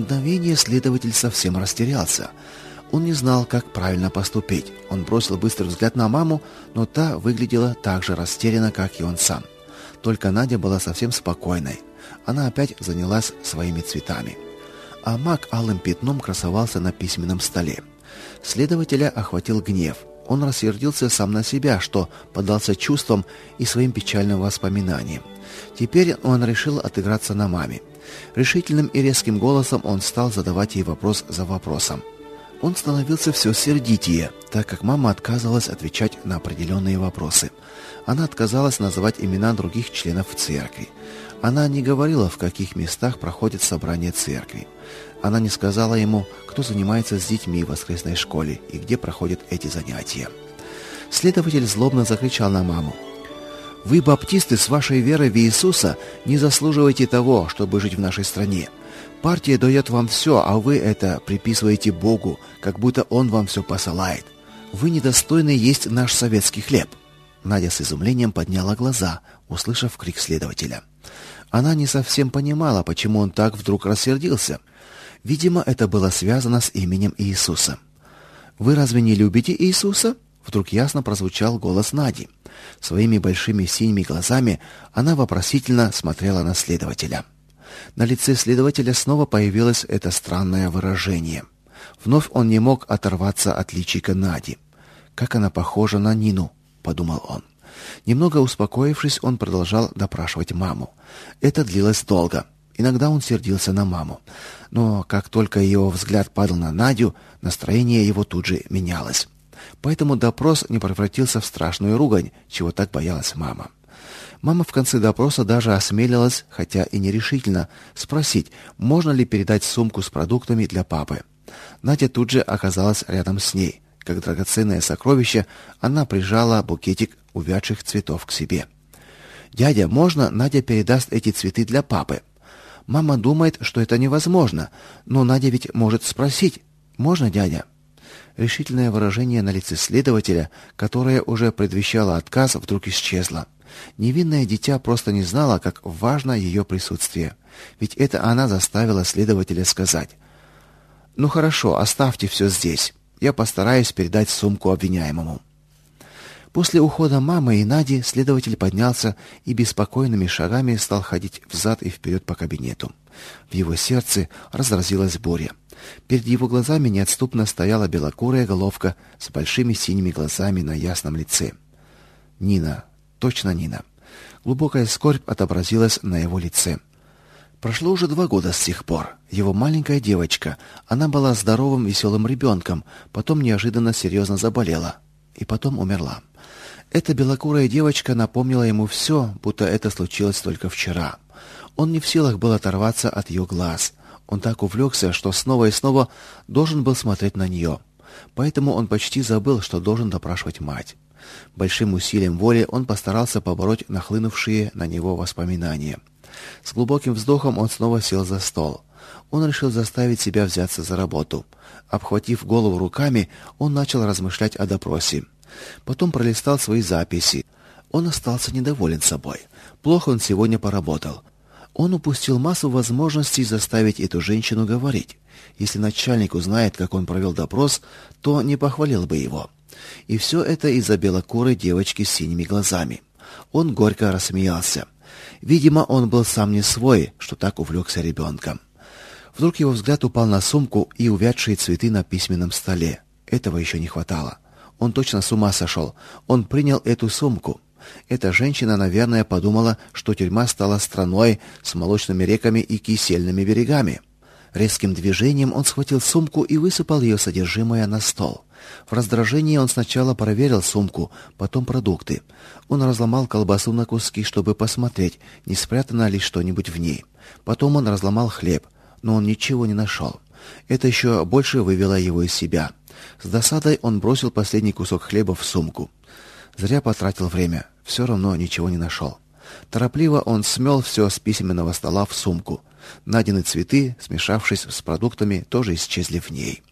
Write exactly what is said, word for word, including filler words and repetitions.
мгновение следователь совсем растерялся. Он не знал, как правильно поступить. Он бросил быстрый взгляд на маму, но та выглядела так же растерянно, как и он сам. Только Надя была совсем спокойной. Она опять занялась своими цветами. А маг алым пятном красовался на письменном столе. Следователя охватил гнев. Он рассердился сам на себя, что поддался чувствам и своим печальным воспоминаниям. Теперь он решил отыграться на маме. Решительным и резким голосом он стал задавать ей вопрос за вопросом. Он становился все сердитее, так как мама отказывалась отвечать на определенные вопросы. Она отказалась называть имена других членов церкви. Она не говорила, в каких местах проходят собрания церкви. Она не сказала ему, кто занимается с детьми в воскресной школе и где проходят эти занятия. Следователь злобно закричал на маму: «Вы, баптисты, с вашей верой в Иисуса не заслуживаете того, чтобы жить в нашей стране. Партия дает вам все, а вы это приписываете Богу, как будто Он вам все посылает. Вы недостойны есть наш советский хлеб». Надя с изумлением подняла глаза, услышав крик следователя. Она не совсем понимала, почему он так вдруг рассердился. Видимо, это было связано с именем Иисуса. «Вы разве не любите Иисуса?» Вдруг ясно прозвучал голос Нади. Своими большими синими глазами она вопросительно смотрела на следователя. На лице следователя снова появилось это странное выражение. Вновь он не мог оторваться от личика Нади. «Как она похожа на Нину», — подумал он. Немного успокоившись, он продолжал допрашивать маму. Это длилось долго. Иногда он сердился на маму. Но как только его взгляд падал на Надю, настроение его тут же менялось. Поэтому допрос не превратился в страшную ругань, чего так боялась мама. Мама в конце допроса даже осмелилась, хотя и нерешительно, спросить, можно ли передать сумку с продуктами для папы. Надя тут же оказалась рядом с ней. Как драгоценное сокровище, она прижала букетик увядших цветов к себе. «Дядя, можно Надя передаст эти цветы для папы? Мама думает, что это невозможно, но Надя ведь может спросить. Можно, дядя?» Решительное выражение на лице следователя, которое уже предвещало отказ, вдруг исчезло. Невинное дитя просто не знало, как важно ее присутствие. Ведь это она заставила следователя сказать: «Ну хорошо, оставьте все здесь. Я постараюсь передать сумку обвиняемому». После ухода мамы и Нади следователь поднялся и беспокойными шагами стал ходить взад и вперед по кабинету. В его сердце разразилась буря. Перед его глазами неотступно стояла белокурая головка с большими синими глазами на ясном лице. Нина, точно Нина. Глубокая скорбь отобразилась на его лице. Прошло уже два года с тех пор. Его маленькая девочка, она была здоровым, веселым ребенком, потом неожиданно серьезно заболела и потом умерла. Эта белокурая девочка напомнила ему все, будто это случилось только вчера. Он не в силах был оторваться от ее глаз. Он так увлекся, что снова и снова должен был смотреть на нее. Поэтому он почти забыл, что должен допрашивать мать. Большим усилием воли он постарался побороть нахлынувшие на него воспоминания. С глубоким вздохом он снова сел за стол. Он решил заставить себя взяться за работу. Обхватив голову руками, он начал размышлять о допросе. Потом пролистал свои записи. Он остался недоволен собой. Плохо он сегодня поработал. Он упустил массу возможностей заставить эту женщину говорить. Если начальник узнает, как он провел допрос, то не похвалил бы его. И все это из-за белокурой девочки с синими глазами. Он горько рассмеялся. Видимо, он был сам не свой, что так увлекся ребенком. Вдруг его взгляд упал на сумку и увядшие цветы на письменном столе. Этого еще не хватало. Он точно с ума сошел. Он принял эту сумку. Эта женщина, наверное, подумала, что тюрьма стала страной с молочными реками и кисельными берегами. Резким движением он схватил сумку и высыпал ее содержимое на стол. В раздражении он сначала проверил сумку, потом продукты. Он разломал колбасу на куски, чтобы посмотреть, не спрятано ли что-нибудь в ней. Потом он разломал хлеб, но он ничего не нашел. Это еще больше вывело его из себя. С досадой он бросил последний кусок хлеба в сумку. Зря потратил время, все равно ничего не нашел. Торопливо он смел все с письменного стола в сумку. Надины цветы, смешавшись с продуктами, тоже исчезли в ней.